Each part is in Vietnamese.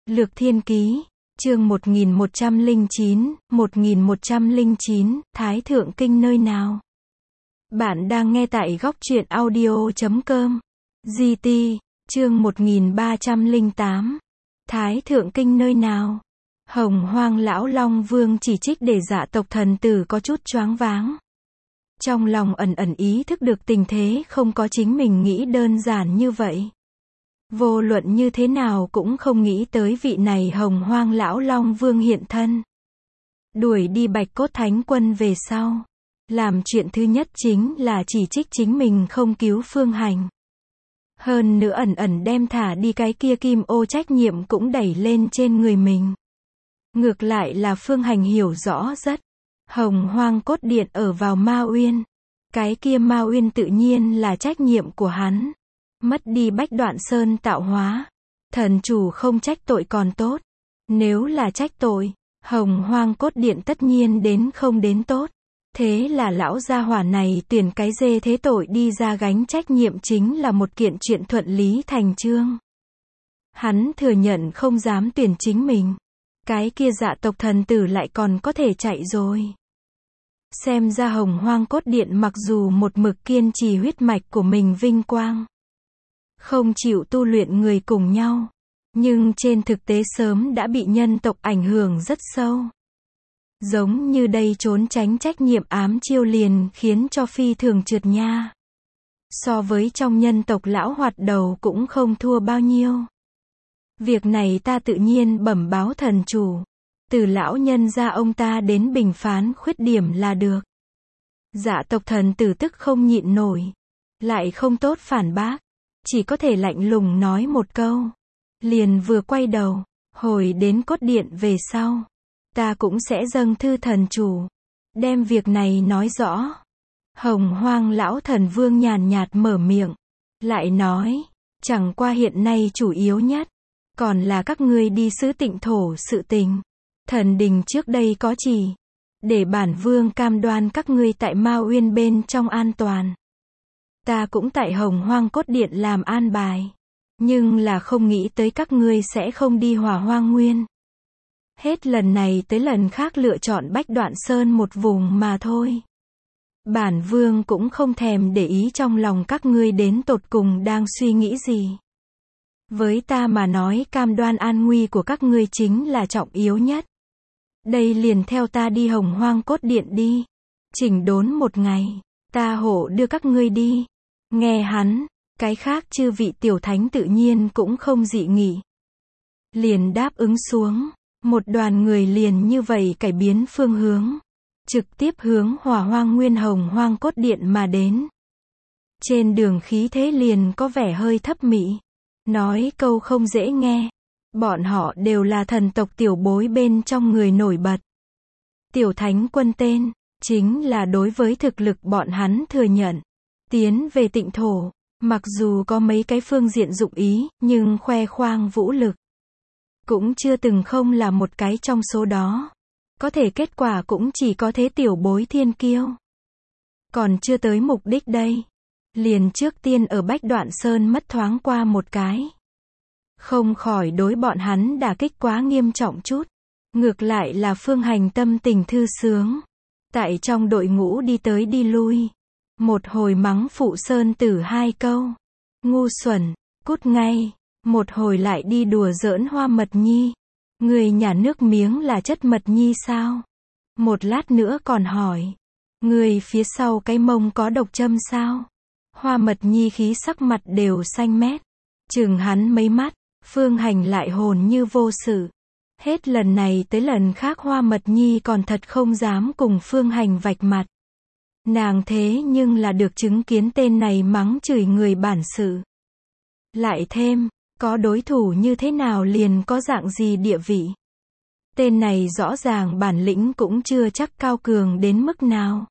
Lược Thiên Ký, chương 1109, Thái Thượng Kinh nơi nào? Bạn đang nghe tại góc truyện audio.com. GT, chương 1308. Thái Thượng Kinh nơi nào? Hồng Hoang Lão Long Vương chỉ trích để Dạ tộc thần tử có chút choáng váng. Trong lòng ẩn ẩn ý thức được tình thế không có chính mình nghĩ đơn giản như vậy. Vô luận như thế nào cũng không nghĩ tới vị này Hồng Hoang Lão Long Vương hiện thân. Đuổi đi Bạch Cốt Thánh Quân về sau. Làm chuyện thứ nhất chính là chỉ trích chính mình không cứu Phương Hành. Hơn nữa ẩn ẩn đem thả đi cái kia kim ô trách nhiệm cũng đẩy lên trên người mình. Ngược lại là Phương Hành hiểu rõ rất. Hồng Hoang Cốt Điện ở vào Ma Uyên. Cái kia Ma Uyên tự nhiên là trách nhiệm của hắn. Mất đi Bách Đoạn Sơn tạo hóa. Thần chủ không trách tội còn tốt. Nếu là trách tội, Hồng Hoang Cốt Điện tất nhiên đến không đến tốt. Thế là lão gia hỏa này tuyển cái dê thế tội đi ra gánh trách nhiệm chính là một kiện chuyện thuận lý thành chương. Hắn thừa nhận không dám tuyển chính mình. Cái kia Dạ tộc thần tử lại còn có thể chạy rồi. Xem ra Hồng Hoang Cốt Điện mặc dù một mực kiên trì huyết mạch của mình vinh quang. Không chịu tu luyện người cùng nhau. Nhưng trên thực tế sớm đã bị nhân tộc ảnh hưởng rất sâu. Giống như đây trốn tránh trách nhiệm ám chiêu liền khiến cho phi thường trượt nha. So với trong nhân tộc lão hoạt đầu cũng không thua bao nhiêu. Việc này ta tự nhiên bẩm báo thần chủ. Từ lão nhân ra ông ta đến bình phán khuyết điểm là được. Dạ tộc thần tử tức không nhịn nổi. Lại không tốt phản bác. Chỉ có thể lạnh lùng nói một câu. Liền vừa quay đầu. Hồi đến Cốt Điện về sau. Ta cũng sẽ dâng thư thần chủ. Đem việc này nói rõ. Hồng Hoang Lão Thần Vương nhàn nhạt mở miệng. Lại nói. Chẳng qua hiện nay chủ yếu nhất. Còn là các ngươi đi xứ Tịnh thổ sự tình. Thần đình trước đây có chỉ. Để bản vương cam đoan các ngươi tại Ma Uyên bên trong an toàn. Ta cũng tại Hồng Hoang Cốt Điện làm an bài. Nhưng là không nghĩ tới các ngươi sẽ không đi Hỏa Hoang Nguyên. Hết lần này tới lần khác lựa chọn Bách Đoạn Sơn một vùng mà thôi. Bản vương cũng không thèm để ý trong lòng các ngươi đến tột cùng đang suy nghĩ gì. Với ta mà nói cam đoan an nguy của các ngươi chính là trọng yếu nhất. Đây liền theo ta đi Hồng Hoang Cốt Điện đi. Chỉnh đốn một ngày, ta hộ đưa các ngươi đi. Nghe hắn, cái khác chư vị tiểu thánh tự nhiên cũng không dị nghị. Liền đáp ứng xuống. Một đoàn người liền như vậy cải biến phương hướng. Trực tiếp hướng Hỏa Hoang Nguyên Hồng Hoang Cốt Điện mà đến. Trên đường khí thế liền có vẻ hơi thấp mị. Nói câu không dễ nghe. Bọn họ đều là thần tộc tiểu bối bên trong người nổi bật. Tiểu thánh quân tên, chính là đối với thực lực bọn hắn thừa nhận. Tiến về Tịnh thổ, mặc dù có mấy cái phương diện dụng ý, nhưng khoe khoang vũ lực. Cũng chưa từng không là một cái trong số đó. Có thể kết quả cũng chỉ có thế tiểu bối thiên kiêu. Còn chưa tới mục đích đây. Liền trước tiên ở Bách Đoạn Sơn mất thoáng qua một cái. Không khỏi đối bọn hắn đả kích quá nghiêm trọng chút. Ngược lại là Phương Hành tâm tình thư sướng. Tại trong đội ngũ đi tới đi lui. Một hồi mắng Phụ Sơn Tử hai câu. Ngu xuẩn, cút ngay. Một hồi lại đi đùa giỡn Hoa Mật Nhi. Người nhả nước miếng là chất mật nhi sao? Một lát nữa còn hỏi. Người phía sau cái mông có độc châm sao? Hoa Mật Nhi khí sắc mặt đều xanh mét. Chừng hắn mấy mắt, Phương Hành lại hồn như vô sự. Hết lần này tới lần khác Hoa Mật Nhi còn thật không dám cùng Phương Hành vạch mặt. Nàng thế nhưng là được chứng kiến tên này mắng chửi người bản sự. Lại thêm, có đối thủ như thế nào liền có dạng gì địa vị. Tên này rõ ràng bản lĩnh cũng chưa chắc cao cường đến mức nào.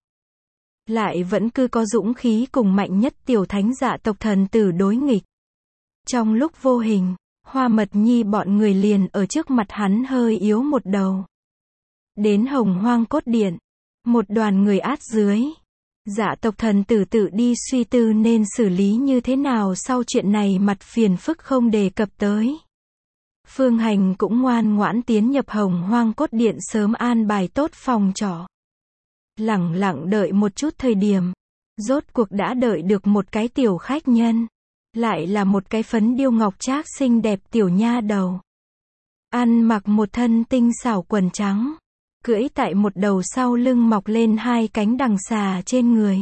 Lại vẫn cứ có dũng khí cùng mạnh nhất tiểu thánh Dạ tộc thần tử đối nghịch. Trong lúc vô hình, Hoa Mật Nhi bọn người liền ở trước mặt hắn hơi yếu một đầu. Đến Hồng Hoang Cốt Điện, một đoàn người át dưới. Dạ tộc thần tử tự đi suy tư nên xử lý như thế nào sau chuyện này mặt phiền phức không đề cập tới. Phương Hành cũng ngoan ngoãn tiến nhập Hồng Hoang Cốt Điện sớm an bài tốt phòng trọ. Lẳng lặng đợi một chút thời điểm. Rốt cuộc đã đợi được một cái tiểu khách nhân. Lại là một cái phấn điêu ngọc trác xinh đẹp tiểu nha đầu. Ăn mặc một thân tinh xảo quần trắng. Cưỡi tại một đầu sau lưng mọc lên hai cánh đằng xà trên người.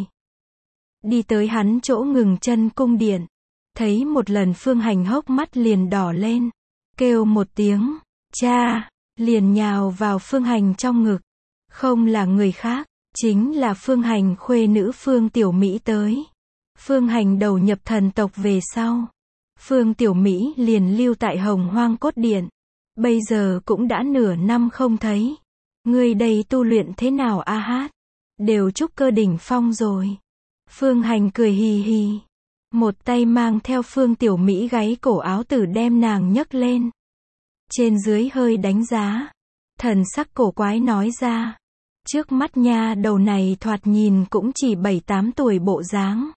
Đi tới hắn chỗ ngừng chân cung điện. Thấy một lần Phương Hành hốc mắt liền đỏ lên. Kêu một tiếng, cha, liền nhào vào Phương Hành trong ngực. Không là người khác, chính là Phương Hành khuê nữ Phương Tiểu Mỹ tới. Phương Hành đầu nhập thần tộc về sau. Phương Tiểu Mỹ liền lưu tại Hồng Hoang Cốt Điện. Bây giờ cũng đã nửa năm không thấy. Người đây tu luyện thế nào a hát? Đều trúc cơ đỉnh phong rồi. Phương Hành cười hì hì. Một tay mang theo Phương Tiểu Mỹ gáy cổ áo tử đem nàng nhấc lên. Trên dưới hơi đánh giá. Thần sắc cổ quái nói ra. Trước mắt nha đầu này thoạt nhìn cũng chỉ 7-8 tuổi bộ dáng.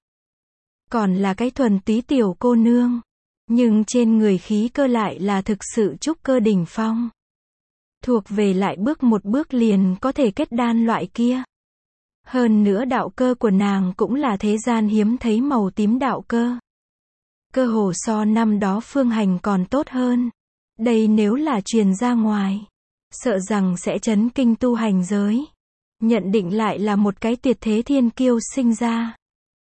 Còn là cái thuần túy tiểu cô nương. Nhưng trên người khí cơ lại là thực sự trúc cơ đỉnh phong. Thuộc về lại bước một bước liền có thể kết đan loại kia. Hơn nữa đạo cơ của nàng cũng là thế gian hiếm thấy màu tím đạo cơ. Cơ hồ so năm đó Phương Hành còn tốt hơn. Đây nếu là truyền ra ngoài, sợ rằng sẽ chấn kinh tu hành giới. Nhận định lại là một cái tuyệt thế thiên kiêu sinh ra.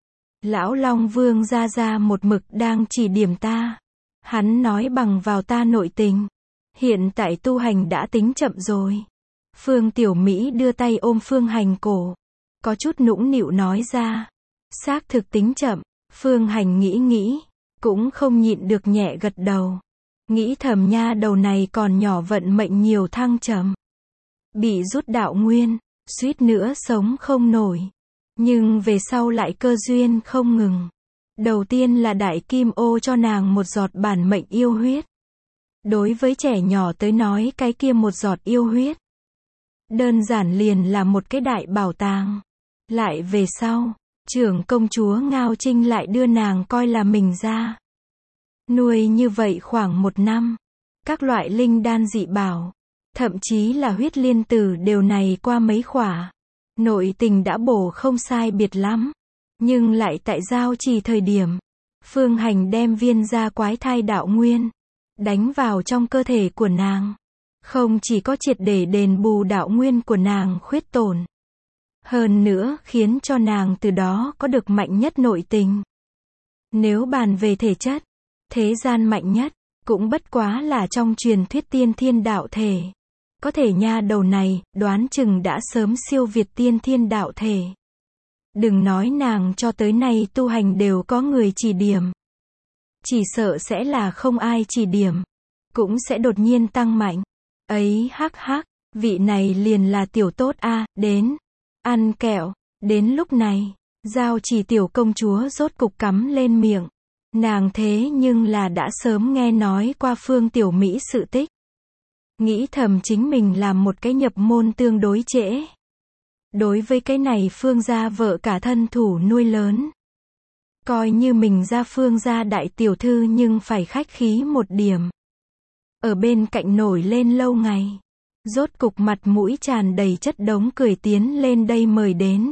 Lão Long Vương ra một mực đang chỉ điểm ta. Hắn nói bằng vào ta nội tình. Hiện tại tu hành đã tính chậm rồi. Phương Tiểu Mỹ đưa tay ôm Phương Hành cổ. Có chút nũng nịu nói ra. Xác thực tính chậm. Phương Hành nghĩ. Cũng không nhịn được nhẹ gật đầu. Nghĩ thầm nha đầu này còn nhỏ vận mệnh nhiều thăng trầm. Bị rút đạo nguyên. Suýt nữa sống không nổi. Nhưng về sau lại cơ duyên không ngừng. Đầu tiên là Đại Kim Ô cho nàng một giọt bản mệnh yêu huyết. Đối với trẻ nhỏ tới nói cái kia một giọt yêu huyết. Đơn giản liền là một cái đại bảo tàng. Lại về sau, trưởng công chúa Ngao Trinh lại đưa nàng coi là mình ra. Nuôi như vậy khoảng 1 năm. Các loại linh đan dị bảo. Thậm chí là huyết liên tử đều này qua mấy khỏa. Nội tình đã bổ không sai biệt lắm. Nhưng lại tại giao trì thời điểm. Phương Hành đem viên gia quái thai đạo nguyên. Đánh vào trong cơ thể của nàng. Không chỉ có triệt để đền bù đạo nguyên của nàng khuyết tổn. Hơn nữa khiến cho nàng từ đó có được mạnh nhất nội tình. Nếu bàn về thể chất. Thế gian mạnh nhất. Cũng bất quá là trong truyền thuyết tiên thiên đạo thể. Có thể nha đầu này, đoán chừng đã sớm siêu việt tiên thiên đạo thể. Đừng nói nàng cho tới nay tu hành đều có người chỉ điểm. Chỉ sợ sẽ là không ai chỉ điểm. Cũng sẽ đột nhiên tăng mạnh. Ấy hắc hắc, vị này liền là tiểu tốt a, đến. Ăn kẹo. Đến lúc này, giao chỉ tiểu công chúa rốt cục cắm lên miệng. Nàng thế nhưng là đã sớm nghe nói qua Phương Tiểu Mỹ sự tích. Nghĩ thầm chính mình làm một cái nhập môn tương đối trễ. Đối với cái này Phương gia vợ cả thân thủ nuôi lớn. Coi như mình ra Phương gia đại tiểu thư nhưng phải khách khí một điểm. Ở bên cạnh nổi lên lâu ngày. Rốt cục mặt mũi tràn đầy chất đống cười tiến lên đây mời đến.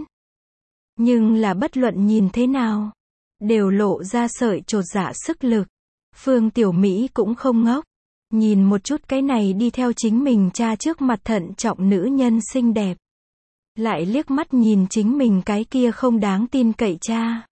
Nhưng là bất luận nhìn thế nào. Đều lộ ra sợi chột dạ sức lực. Phương Tiểu Mỹ cũng không ngốc. Nhìn một chút cái này đi theo chính mình cha trước mặt thận trọng nữ nhân xinh đẹp. Lại liếc mắt nhìn chính mình cái kia không đáng tin cậy cha.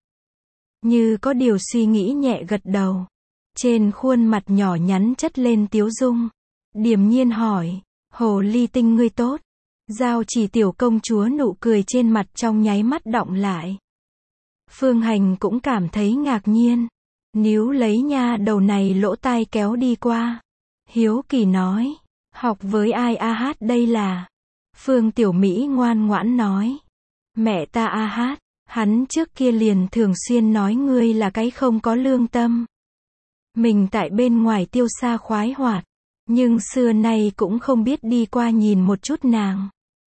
Như có điều suy nghĩ nhẹ gật đầu. Trên khuôn mặt nhỏ nhắn chất lên tiếu dung. Điềm nhiên hỏi, hồ ly tinh ngươi tốt. Giao chỉ tiểu công chúa nụ cười trên mặt trong nháy mắt đọng lại. Phương Hành cũng cảm thấy ngạc nhiên. Níu lấy nha đầu này lỗ tai kéo đi qua. Hiếu kỳ nói, học với ai a hát đây là. Phương Tiểu Mỹ ngoan ngoãn nói. Mẹ ta a hát, hắn trước kia liền thường xuyên nói ngươi là cái không có lương tâm. Mình tại bên ngoài tiêu xa khoái hoạt. Nhưng xưa nay cũng không biết đi qua nhìn một chút nàng.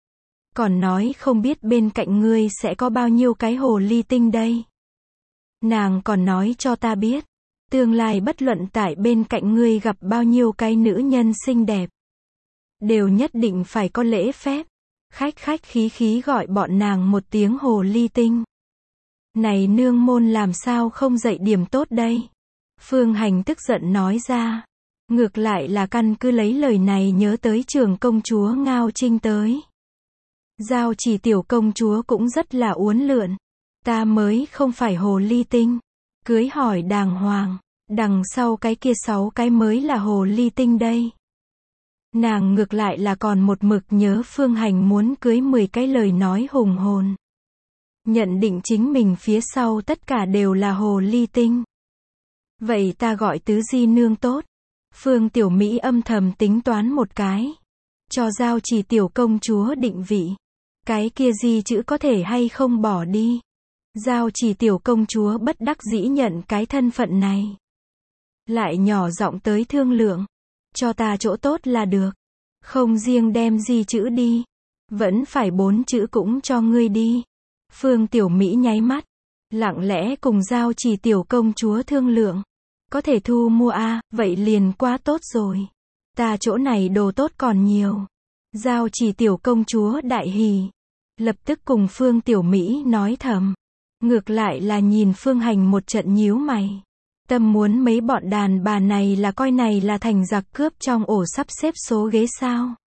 Còn nói không biết bên cạnh ngươi sẽ có bao nhiêu cái hồ ly tinh đây. Nàng còn nói cho ta biết. Tương lai bất luận tại bên cạnh ngươi gặp bao nhiêu cái nữ nhân xinh đẹp, đều nhất định phải có lễ phép. Khách khách khí khí gọi bọn nàng một tiếng hồ ly tinh. Này nương môn làm sao không dạy điểm tốt đây? Phương Hành tức giận nói ra. Ngược lại là căn cứ lấy lời này nhớ tới trường công chúa Ngao Trinh tới. Giao Chỉ tiểu công chúa cũng rất là uốn lượn. Ta mới không phải hồ ly tinh. Cưới hỏi đàng hoàng. Đằng sau cái kia 6 cái mới là hồ ly tinh đây. Nàng ngược lại là còn một mực nhớ Phương Hành muốn cưới 10 cái lời nói hùng hồn. Nhận định chính mình phía sau tất cả đều là hồ ly tinh. Vậy ta gọi tứ di nương tốt. Phương Tiểu Mỹ âm thầm tính toán một cái. Cho Giao Chỉ tiểu công chúa định vị. Cái kia di chữ có thể hay không bỏ đi. Giao Chỉ tiểu công chúa bất đắc dĩ nhận cái thân phận này. Lại nhỏ giọng tới thương lượng. Cho ta chỗ tốt là được. Không riêng đem di chữ đi. Vẫn phải 4 chữ cũng cho ngươi đi. Phương Tiểu Mỹ nháy mắt. Lặng lẽ cùng Giao Chỉ tiểu công chúa thương lượng. Có thể thu mua vậy liền quá tốt rồi. Ta chỗ này đồ tốt còn nhiều. Giao Chỉ tiểu công chúa đại hỉ. Lập tức cùng Phương Tiểu Mỹ nói thầm. Ngược lại là nhìn Phương Hành một trận nhíu mày. Tâm muốn mấy bọn đàn bà này là coi này là thành giặc cướp trong ổ sắp xếp số ghế sao?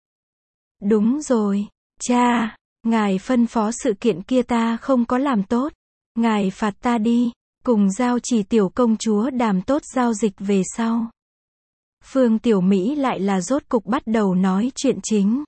Đúng rồi, cha, ngài phân phó sự kiện kia ta không có làm tốt. Ngài phạt ta đi, cùng Giao Chỉ tiểu công chúa đàm tốt giao dịch về sau. Phương Tiểu Mỹ lại là rốt cục bắt đầu nói chuyện chính.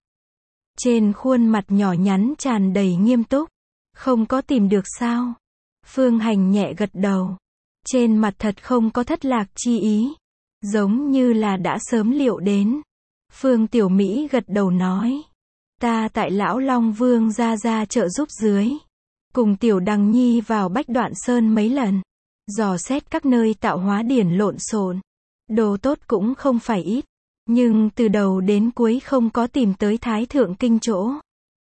Trên khuôn mặt nhỏ nhắn tràn đầy nghiêm túc. Không có tìm được sao? Phương Hành nhẹ gật đầu. Trên mặt thật không có thất lạc chi ý. Giống như là đã sớm liệu đến. Phương Tiểu Mỹ gật đầu nói. Ta tại Lão Long Vương ra trợ giúp dưới. Cùng Tiểu Đằng Nhi vào Bách Đoạn Sơn mấy lần. Dò xét các nơi tạo hóa điển lộn xộn. Đồ tốt cũng không phải ít. Nhưng từ đầu đến cuối không có tìm tới Thái Thượng Kinh chỗ.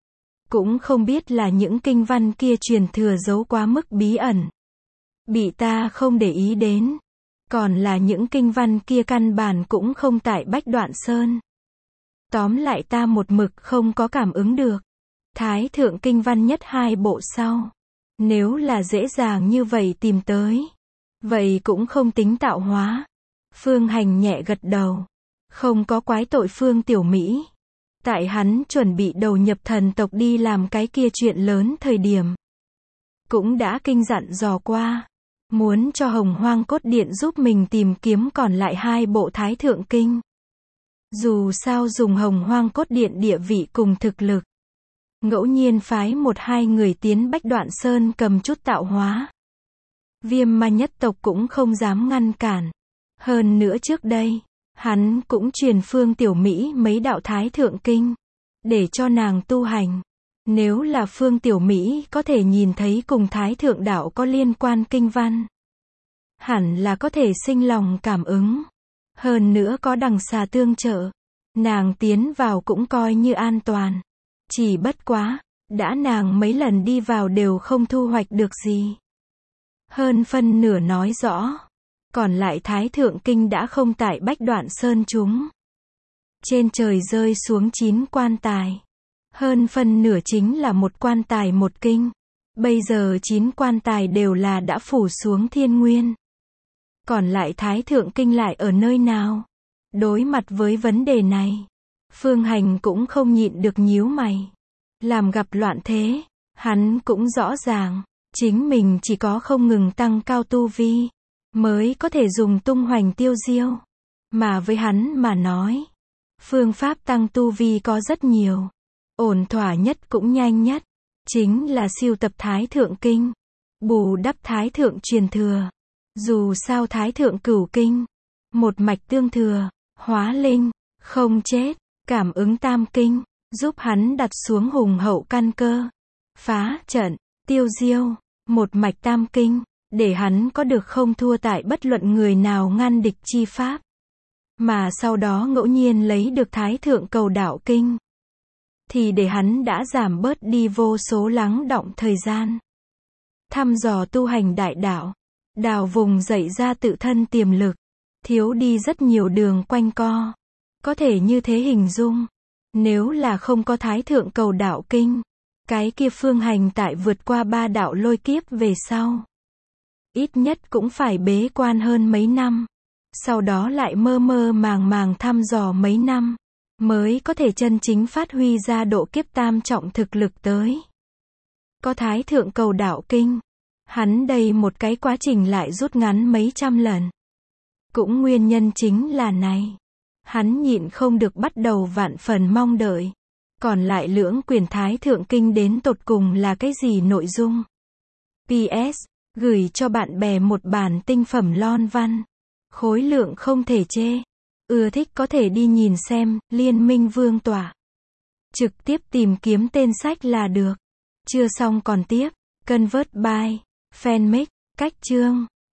Cũng không biết là những kinh văn kia truyền thừa giấu quá mức bí ẩn. Bị ta không để ý đến. Còn là những kinh văn kia căn bản cũng không tại Bách Đoạn Sơn. Tóm lại ta một mực không có cảm ứng được. Thái Thượng Kinh văn nhất 2 bộ sau. Nếu là dễ dàng như vậy tìm tới. Vậy cũng không tính tạo hóa. Phương Hành nhẹ gật đầu. Không có quái tội Phương Tiểu Mỹ. Tại hắn chuẩn bị đầu nhập thần tộc đi làm cái kia chuyện lớn thời điểm. Cũng đã kinh dặn dò qua. Muốn cho Hồng Hoang Cốt Điện giúp mình tìm kiếm còn lại 2 bộ Thái Thượng Kinh. Dù sao dùng Hồng Hoang Cốt Điện địa vị cùng thực lực. Ngẫu nhiên phái 1-2 người tiến Bách Đoạn Sơn cầm chút tạo hóa. Viêm Ma nhất tộc cũng không dám ngăn cản. Hơn nữa trước đây, hắn cũng truyền Phương Tiểu Mỹ mấy đạo Thái Thượng Kinh. Để cho nàng tu hành. Nếu là Phương Tiểu Mỹ có thể nhìn thấy cùng Thái Thượng đạo có liên quan kinh văn. Hẳn là có thể sinh lòng cảm ứng. Hơn nữa có đằng xà tương trợ. Nàng tiến vào cũng coi như an toàn. Chỉ bất quá, đã nàng mấy lần đi vào đều không thu hoạch được gì. Hơn phân nửa nói rõ. Còn lại Thái Thượng Kinh đã không tại Bách Đoạn Sơn chúng. Trên trời rơi xuống 9 quan tài. Hơn phân nửa chính là một quan tài một kinh. Bây giờ 9 quan tài đều là đã phủ xuống thiên nguyên. Còn lại Thái Thượng Kinh lại ở nơi nào? Đối mặt với vấn đề này, Phương Hành cũng không nhịn được nhíu mày. Làm gặp loạn thế, hắn cũng rõ ràng, chính mình chỉ có không ngừng tăng cao tu vi, mới có thể dùng tung hoành tiêu diêu. Mà với hắn mà nói, phương pháp tăng tu vi có rất nhiều. Ổn thỏa nhất cũng nhanh nhất, chính là sưu tập Thái Thượng Kinh, bù đắp Thái Thượng truyền thừa. Dù sao Thái Thượng Cửu Kinh, một mạch tương thừa, hóa linh, không chết, cảm ứng tam kinh, giúp hắn đặt xuống hùng hậu căn cơ, phá trận, tiêu diêu, một mạch tam kinh, để hắn có được không thua tại bất luận người nào ngăn địch chi pháp. Mà sau đó ngẫu nhiên lấy được Thái Thượng Cầu Đạo Kinh, thì để hắn đã giảm bớt đi vô số lắng đọng thời gian. Thăm dò tu hành đại đạo, Đào vùng dậy ra tự thân tiềm lực. Thiếu đi rất nhiều đường quanh co. Có thể như thế hình dung. Nếu là không có Thái Thượng Cầu Đạo Kinh, cái kia Phương Hành tại vượt qua 3 đạo lôi kiếp về sau, ít nhất cũng phải bế quan hơn mấy năm. Sau đó lại mơ mơ màng màng thăm dò mấy năm, mới có thể chân chính phát huy ra độ kiếp tam trọng thực lực tới. Có Thái Thượng Cầu Đạo Kinh, hắn đây một cái quá trình lại rút ngắn mấy trăm lần. Cũng nguyên nhân chính là này. Hắn nhịn không được bắt đầu vạn phần mong đợi. Còn lại lưỡng quyển Thái Thượng Kinh đến tột cùng là cái gì nội dung? PS, gửi cho bạn bè một bản tinh phẩm lon văn. Khối lượng không thể chê. Ưa thích có thể đi nhìn xem, Liên Minh Vương tọa. Trực tiếp tìm kiếm tên sách là được. Chưa xong còn tiếp. Convert by Fanmix, cách chương.